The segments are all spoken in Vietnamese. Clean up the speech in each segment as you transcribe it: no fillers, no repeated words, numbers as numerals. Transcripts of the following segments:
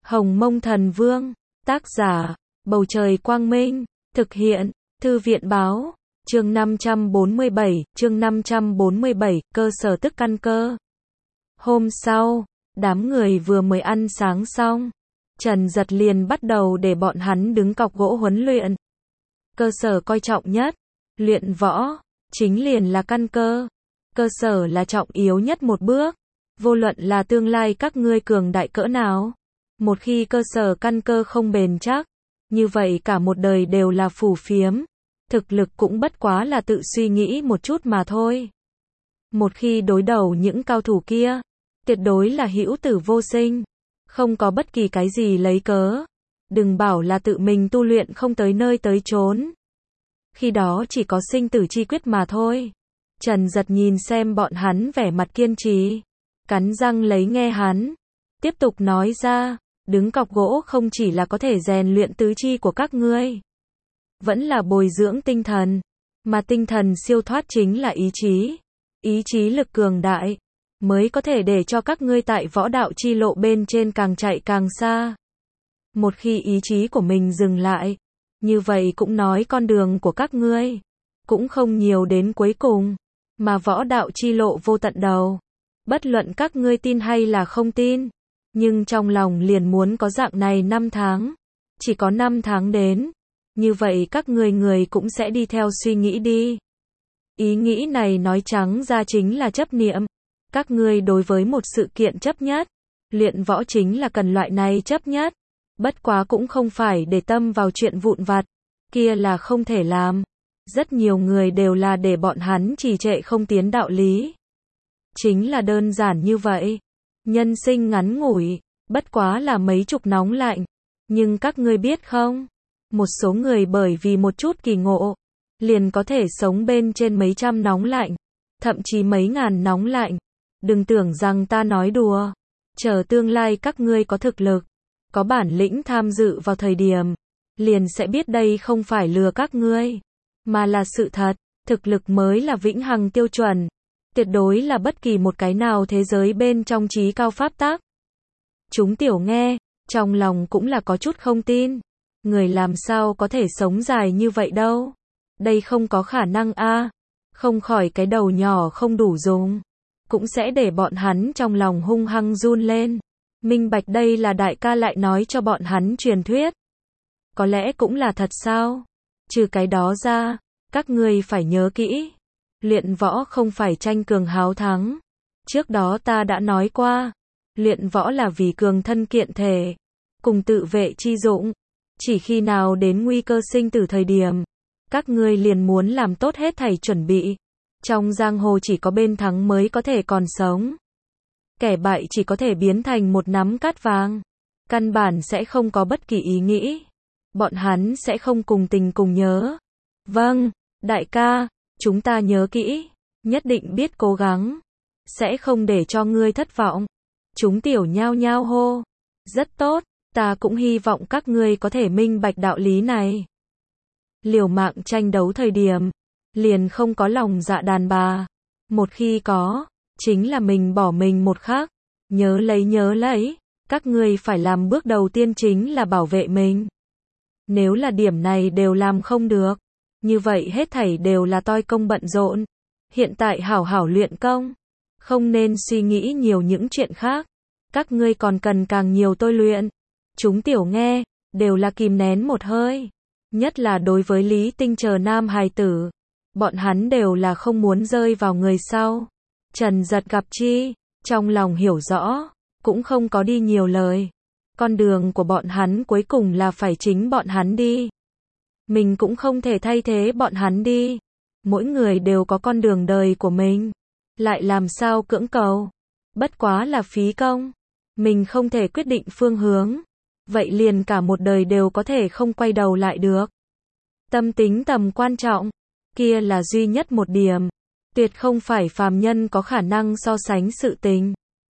Hồng Mông Thần Vương, tác giả, Bầu Trời Quang Minh, thực hiện, Thư viện Báo, chương 547, cơ sở tức căn cơ. Hôm sau, đám người vừa mới ăn sáng xong, Trần Giật liền bắt đầu để bọn hắn đứng cọc gỗ huấn luyện. Cơ sở coi trọng nhất, luyện võ, chính liền là căn cơ. Cơ sở là trọng yếu nhất một bước, vô luận là tương lai các ngươi cường đại cỡ nào. Một khi cơ sở căn cơ không bền chắc, như vậy cả một đời đều là phù phiếm, thực lực cũng bất quá là tự suy nghĩ một chút mà thôi. Một khi đối đầu những cao thủ kia, tuyệt đối là hữu tử vô sinh, không có bất kỳ cái gì lấy cớ. Đừng bảo là tự mình tu luyện không tới nơi tới chốn. Khi đó chỉ có sinh tử chi quyết mà thôi. Trần Giật nhìn xem bọn hắn vẻ mặt kiên trì, cắn răng lấy nghe hắn tiếp tục nói ra, đứng cọc gỗ không chỉ là có thể rèn luyện tứ chi của các ngươi, vẫn là bồi dưỡng tinh thần, mà tinh thần siêu thoát chính là ý chí. Ý chí lực cường đại, mới có thể để cho các ngươi tại võ đạo chi lộ bên trên càng chạy càng xa. Một khi ý chí của mình dừng lại, như vậy cũng nói con đường của các ngươi cũng không nhiều đến cuối cùng, mà võ đạo chi lộ vô tận đầu. Bất luận các ngươi tin hay là không tin, nhưng trong lòng liền muốn có dạng này 5 tháng. Chỉ có 5 tháng đến, như vậy các người cũng sẽ đi theo suy nghĩ đi. Ý nghĩ này nói trắng ra chính là chấp niệm. Các ngươi đối với một sự kiện chấp nhất, luyện võ chính là cần loại này chấp nhất. Bất quá cũng không phải để tâm vào chuyện vụn vặt, kia là không thể làm. Rất nhiều người đều là để bọn hắn trì trệ không tiến đạo lý. Chính là đơn giản như vậy. Nhân sinh ngắn ngủi, bất quá là mấy chục nóng lạnh. Nhưng các ngươi biết không, một số người bởi vì một chút kỳ ngộ, liền có thể sống bên trên mấy trăm nóng lạnh, thậm chí mấy ngàn nóng lạnh. Đừng tưởng rằng ta nói đùa. Chờ tương lai các ngươi có thực lực, có bản lĩnh tham dự vào thời điểm, liền sẽ biết đây không phải lừa các ngươi, mà là sự thật. Thực lực mới là vĩnh hằng tiêu chuẩn, tuyệt đối là bất kỳ một cái nào thế giới bên trong trí cao pháp tắc. Chúng tiểu nghe, trong lòng cũng là có chút không tin. Người làm sao có thể sống dài như vậy đâu? Đây không có khả năng a. Không khỏi cái đầu nhỏ không đủ dùng, cũng sẽ để bọn hắn trong lòng hung hăng run lên. Minh bạch đây là đại ca lại nói cho bọn hắn truyền thuyết. Có lẽ cũng là thật sao? Trừ cái đó ra, các ngươi phải nhớ kỹ. Luyện võ không phải tranh cường háo thắng. Trước đó ta đã nói qua, luyện võ là vì cường thân kiện thể, cùng tự vệ chi dụng. Chỉ khi nào đến nguy cơ sinh tử thời điểm, các ngươi liền muốn làm tốt hết thảy chuẩn bị. Trong giang hồ chỉ có bên thắng mới có thể còn sống. Kẻ bại chỉ có thể biến thành một nắm cát vàng. Căn bản sẽ không có bất kỳ ý nghĩ. Bọn hắn sẽ không cùng tình cùng nhớ. Vâng, đại ca, chúng ta nhớ kỹ, nhất định biết cố gắng, sẽ không để cho ngươi thất vọng. Chúng tiểu nhao nhao hô. Rất tốt, ta cũng hy vọng các ngươi có thể minh bạch đạo lý này. Liều mạng tranh đấu thời điểm, liền không có lòng dạ đàn bà. Một khi có, chính là mình bỏ mình một khắc. Nhớ lấy, các ngươi phải làm bước đầu tiên chính là bảo vệ mình. Nếu là điểm này đều làm không được, như vậy hết thảy đều là toi công bận rộn. Hiện tại hảo hảo luyện công, không nên suy nghĩ nhiều những chuyện khác. Các ngươi còn cần càng nhiều tôi luyện. Chúng tiểu nghe, đều là kìm nén một hơi. Nhất là đối với Lý Tinh chờ nam hài tử, bọn hắn đều là không muốn rơi vào người sau. Trần Giật gặp chi, trong lòng hiểu rõ, cũng không có đi nhiều lời. Con đường của bọn hắn cuối cùng là phải chính bọn hắn đi. Mình cũng không thể thay thế bọn hắn đi. Mỗi người đều có con đường đời của mình, lại làm sao cưỡng cầu. Bất quá là phí công. Mình không thể quyết định phương hướng, vậy liền cả một đời đều có thể không quay đầu lại được. Tâm tính tầm quan trọng, kia là duy nhất một điểm, tuyệt không phải phàm nhân có khả năng so sánh sự tình.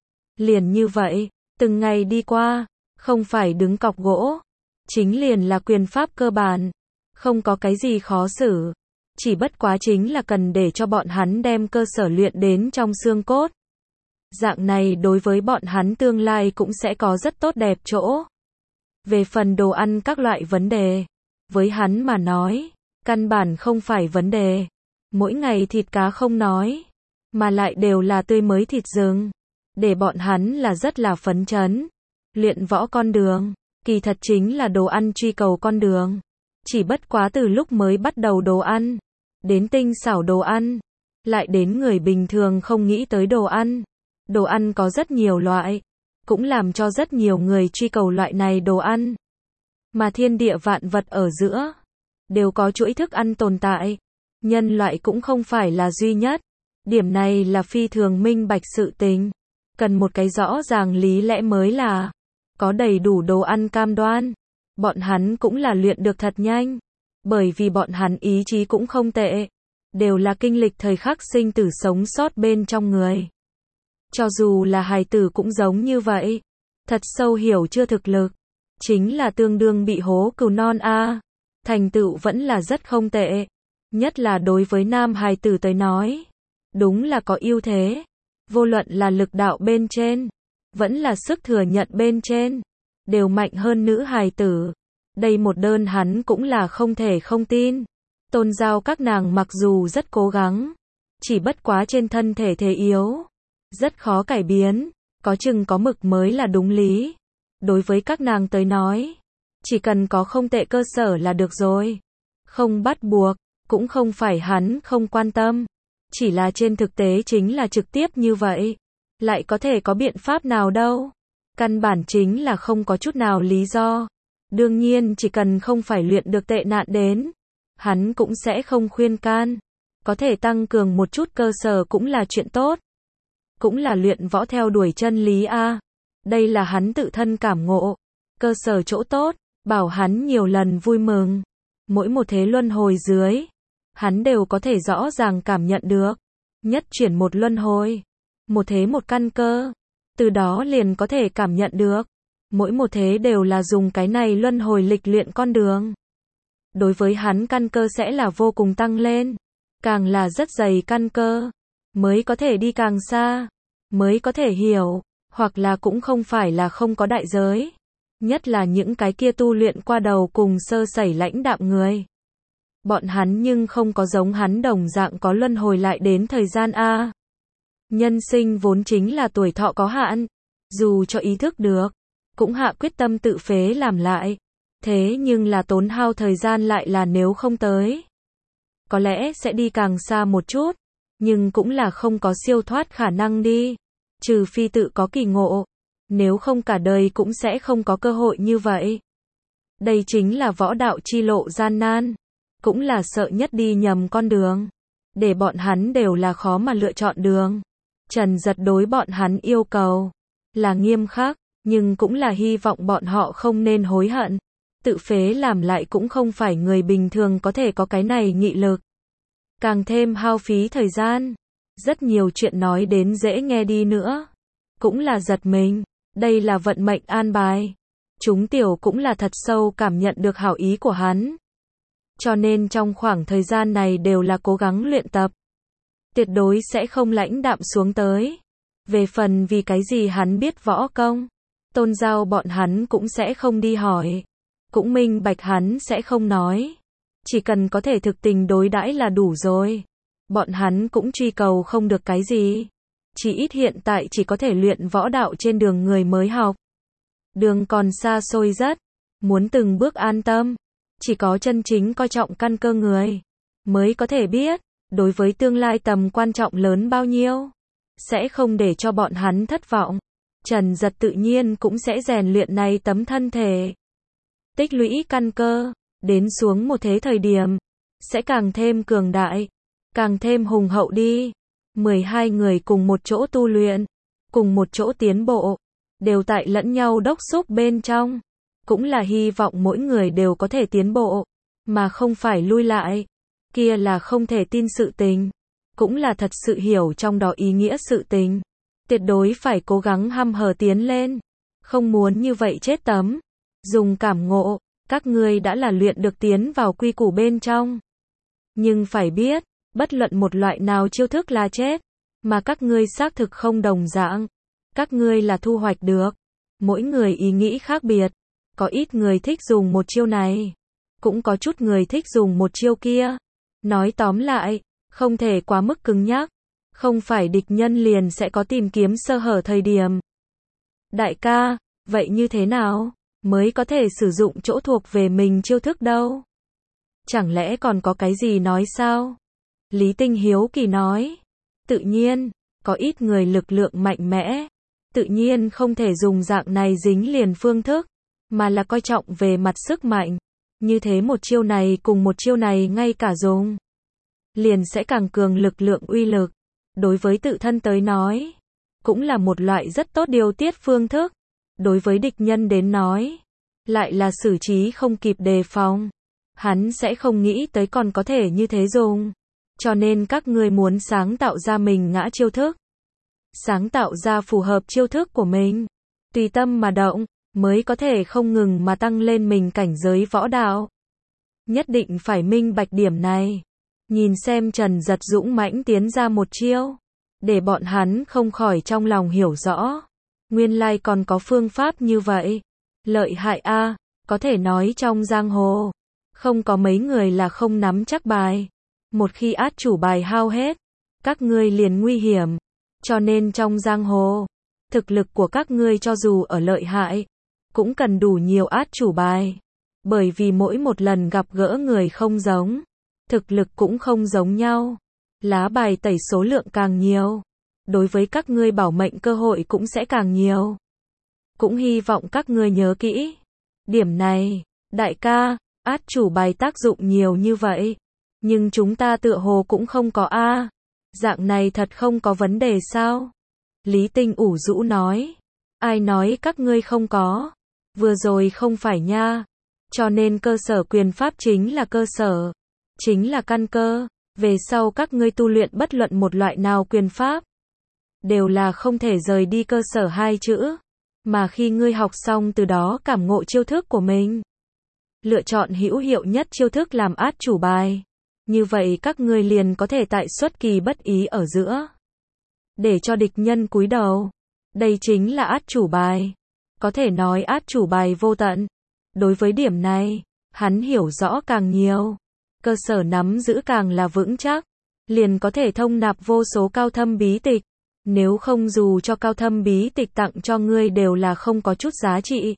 Liền như vậy, từng ngày đi qua, không phải đứng cọc gỗ, chính liền là quyền pháp cơ bản, không có cái gì khó xử, chỉ bất quá chính là cần để cho bọn hắn đem cơ sở luyện đến trong xương cốt. Dạng này đối với bọn hắn tương lai cũng sẽ có rất tốt đẹp chỗ. Về phần đồ ăn các loại vấn đề, với hắn mà nói, căn bản không phải vấn đề. Mỗi ngày thịt cá không nói, mà lại đều là tươi mới thịt rừng. Để bọn hắn là rất là phấn chấn. Luyện võ con đường, kỳ thật chính là đồ ăn truy cầu con đường. Chỉ bất quá từ lúc mới bắt đầu đồ ăn, đến tinh xảo đồ ăn, lại đến người bình thường không nghĩ tới đồ ăn. Đồ ăn có rất nhiều loại, cũng làm cho rất nhiều người truy cầu loại này đồ ăn. Mà thiên địa vạn vật ở giữa, đều có chuỗi thức ăn tồn tại. Nhân loại cũng không phải là duy nhất. Điểm này là phi thường minh bạch sự tình. Cần một cái rõ ràng lý lẽ mới là có đầy đủ đồ ăn cam đoan. Bọn hắn cũng là luyện được thật nhanh. Bởi vì bọn hắn ý chí cũng không tệ. Đều là kinh lịch thời khắc sinh tử sống sót bên trong người. Cho dù là hài tử cũng giống như vậy. Thật sâu hiểu chưa thực lực. Chính là tương đương bị hố cừu non a. Thành tựu vẫn là rất không tệ. Nhất là đối với nam hài tử tới nói. Đúng là có ưu thế. Vô luận là lực đạo bên trên, vẫn là sức thừa nhận bên trên, đều mạnh hơn nữ hài tử. Đây một đơn hắn cũng là không thể không tin. Tôn Giao các nàng mặc dù rất cố gắng, chỉ bất quá trên thân thể thế yếu, rất khó cải biến, có chừng có mực mới là đúng lý. Đối với các nàng tới nói, chỉ cần có không tệ cơ sở là được rồi. Không bắt buộc, cũng không phải hắn không quan tâm. Chỉ là trên thực tế chính là trực tiếp như vậy. Lại có thể có biện pháp nào đâu. Căn bản chính là không có chút nào lý do. Đương nhiên chỉ cần không phải luyện được tệ nạn đến, hắn cũng sẽ không khuyên can. Có thể tăng cường một chút cơ sở cũng là chuyện tốt. Cũng là luyện võ theo đuổi chân lý a. Đây là hắn tự thân cảm ngộ. Cơ sở chỗ tốt, bảo hắn nhiều lần vui mừng. Mỗi một thế luân hồi dưới, hắn đều có thể rõ ràng cảm nhận được. Nhất chuyển một luân hồi, một thế một căn cơ. Từ đó liền có thể cảm nhận được. Mỗi một thế đều là dùng cái này luân hồi lịch luyện con đường. Đối với hắn căn cơ sẽ là vô cùng tăng lên. Càng là rất dày căn cơ, mới có thể đi càng xa, mới có thể hiểu, hoặc là cũng không phải là không có đại giới. Nhất là những cái kia tu luyện qua đầu cùng sơ sẩy lãnh đạm người. Bọn hắn nhưng không có giống hắn đồng dạng có luân hồi lại đến thời gian a. Nhân sinh vốn chính là tuổi thọ có hạn, dù cho ý thức được, cũng hạ quyết tâm tự phế làm lại. Thế nhưng là tốn hao thời gian lại là nếu không tới. Có lẽ sẽ đi càng xa một chút, nhưng cũng là không có siêu thoát khả năng đi. Trừ phi tự có kỳ ngộ, nếu không cả đời cũng sẽ không có cơ hội như vậy. Đây chính là võ đạo chi lộ gian nan. Cũng là sợ nhất đi nhầm con đường. Để bọn hắn đều là khó mà lựa chọn đường. Trần Giật đối bọn hắn yêu cầu là nghiêm khắc, nhưng cũng là hy vọng bọn họ không nên hối hận. Tự phế làm lại cũng không phải người bình thường có thể có cái này nghị lực. Càng thêm hao phí thời gian. Rất nhiều chuyện nói đến dễ nghe đi nữa. Cũng là giật mình. Đây là vận mệnh an bài. Chúng tiểu cũng là thật sâu cảm nhận được hảo ý của hắn. Cho nên trong khoảng thời gian này đều là cố gắng luyện tập. Tuyệt đối sẽ không lãnh đạm xuống tới. Về phần vì cái gì hắn biết võ công, Tôn Giao bọn hắn cũng sẽ không đi hỏi. Cũng minh bạch hắn sẽ không nói. Chỉ cần có thể thực tình đối đãi là đủ rồi. Bọn hắn cũng truy cầu không được cái gì. Chỉ ít hiện tại chỉ có thể luyện võ đạo trên đường người mới học. Đường còn xa xôi rất. Muốn từng bước an tâm. Chỉ có chân chính coi trọng căn cơ người, mới có thể biết, đối với tương lai tầm quan trọng lớn bao nhiêu. Sẽ không để cho bọn hắn thất vọng. Trần Giật tự nhiên cũng sẽ rèn luyện này tấm thân thể. Tích lũy căn cơ, đến xuống một thế thời điểm, sẽ càng thêm cường đại, càng thêm hùng hậu đi. 12 người cùng một chỗ tu luyện, cùng một chỗ tiến bộ, đều tại lẫn nhau đốc thúc bên trong. Cũng là hy vọng mỗi người đều có thể tiến bộ, mà không phải lui lại. Kia là không thể tin sự tình. Cũng là thật sự hiểu trong đó ý nghĩa sự tình. Tuyệt đối phải cố gắng hăm hở tiến lên. Không muốn như vậy chết tấm. Dùng cảm ngộ, các ngươi đã là luyện được tiến vào quy củ bên trong. Nhưng phải biết, bất luận một loại nào chiêu thức là chết, mà các ngươi xác thực không đồng dạng. Các ngươi là thu hoạch được. Mỗi người ý nghĩ khác biệt. Có ít người thích dùng một chiêu này, cũng có chút người thích dùng một chiêu kia. Nói tóm lại, không thể quá mức cứng nhắc, không phải địch nhân liền sẽ có tìm kiếm sơ hở thời điểm. Đại ca, vậy như thế nào mới có thể sử dụng chỗ thuộc về mình chiêu thức đâu? Chẳng lẽ còn có cái gì nói sao? Lý Tinh hiếu kỳ nói. Tự nhiên, có ít người lực lượng mạnh mẽ, tự nhiên không thể dùng dạng này dính liền phương thức, mà là coi trọng về mặt sức mạnh. Như thế một chiêu này cùng một chiêu này ngay cả dùng, liền sẽ càng cường lực lượng uy lực. Đối với tự thân tới nói, cũng là một loại rất tốt điều tiết phương thức. Đối với địch nhân đến nói, lại là xử trí không kịp đề phòng. Hắn sẽ không nghĩ tới còn có thể như thế dùng. Cho nên các ngươi muốn sáng tạo ra mình ngã chiêu thức, sáng tạo ra phù hợp chiêu thức của mình, tùy tâm mà động, mới có thể không ngừng mà tăng lên mình cảnh giới võ đạo. Nhất định phải minh bạch điểm này. Nhìn xem Trần Giật dũng mãnh tiến ra một chiêu, để bọn hắn không khỏi trong lòng hiểu rõ. Nguyên lai còn có phương pháp như vậy. Lợi hại a, có thể nói trong giang hồ, không có mấy người là không nắm chắc bài. Một khi át chủ bài hao hết, các ngươi liền nguy hiểm. Cho nên trong giang hồ, thực lực của các ngươi cho dù ở lợi hại, cũng cần đủ nhiều át chủ bài. Bởi vì mỗi một lần gặp gỡ người không giống, thực lực cũng không giống nhau. Lá bài tẩy số lượng càng nhiều, đối với các ngươi bảo mệnh cơ hội cũng sẽ càng nhiều. Cũng hy vọng các ngươi nhớ kỹ điểm này. Đại ca, át chủ bài tác dụng nhiều như vậy, nhưng chúng ta tựa hồ cũng không có a. Dạng này thật không có vấn đề sao? Lý Tinh ủ rũ nói. Ai nói các ngươi không có? Vừa rồi không phải nha. Cho nên cơ sở quyền pháp chính là cơ sở, chính là căn cơ. Về sau các ngươi tu luyện bất luận một loại nào quyền pháp, đều là không thể rời đi cơ sở hai chữ. Mà khi ngươi học xong từ đó cảm ngộ chiêu thức của mình, lựa chọn hữu hiệu nhất chiêu thức làm át chủ bài. Như vậy các ngươi liền có thể tại xuất kỳ bất ý ở giữa, để cho địch nhân cúi đầu. Đây chính là át chủ bài. Có thể nói át chủ bài vô tận. Đối với điểm này, hắn hiểu rõ càng nhiều, cơ sở nắm giữ càng là vững chắc, liền có thể thông nạp vô số cao thâm bí tịch. Nếu không dù cho cao thâm bí tịch tặng cho ngươi đều là không có chút giá trị.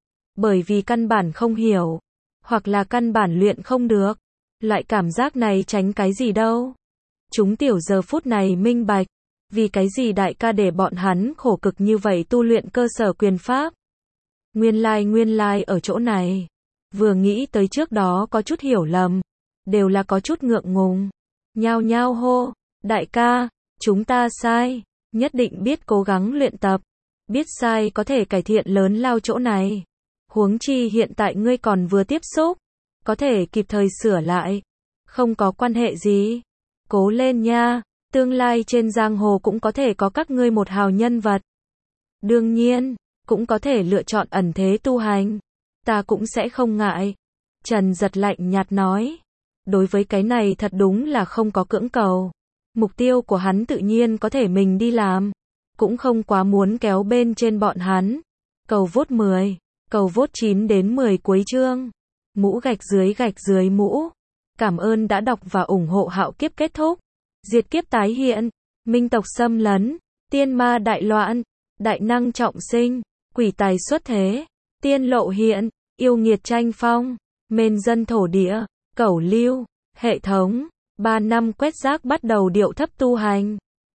Bởi vì căn bản không hiểu, hoặc là căn bản luyện không được. Loại cảm giác này tránh cái gì đâu. Chúng tiểu giờ phút này minh bạch, vì cái gì đại ca để bọn hắn khổ cực như vậy tu luyện cơ sở quyền pháp. Nguyên lai ở chỗ này. Vừa nghĩ tới trước đó có chút hiểu lầm, đều là có chút ngượng ngùng. Nhao nhao hô, đại ca, chúng ta sai, nhất định biết cố gắng luyện tập. Biết sai có thể cải thiện lớn lao chỗ này. Huống chi hiện tại ngươi còn vừa tiếp xúc, có thể kịp thời sửa lại. Không có quan hệ gì. Cố lên nha, tương lai trên giang hồ cũng có thể có các ngươi một hào nhân vật. Đương nhiên, cũng có thể lựa chọn ẩn thế tu hành. Ta cũng sẽ không ngại. Trần Giật lạnh nhạt nói. Đối với cái này thật đúng là không có cưỡng cầu. Mục tiêu của hắn tự nhiên có thể mình đi làm. Cũng không quá muốn kéo bên trên bọn hắn. Cầu vote 10, cầu vote 9 đến 10 cuối chương. Mũ gạch dưới mũ. Cảm ơn đã đọc và ủng hộ Hạo Kiếp kết thúc. Diệt kiếp tái hiện. Minh tộc xâm lấn. Tiên ma đại loạn. Đại năng trọng sinh. Quỷ tài xuất thế. Tiên lộ hiện. Yêu nghiệt tranh phong. Mên dân thổ địa. Cẩu lưu. Hệ thống. 3 năm quét rác bắt đầu điệu thấp tu hành.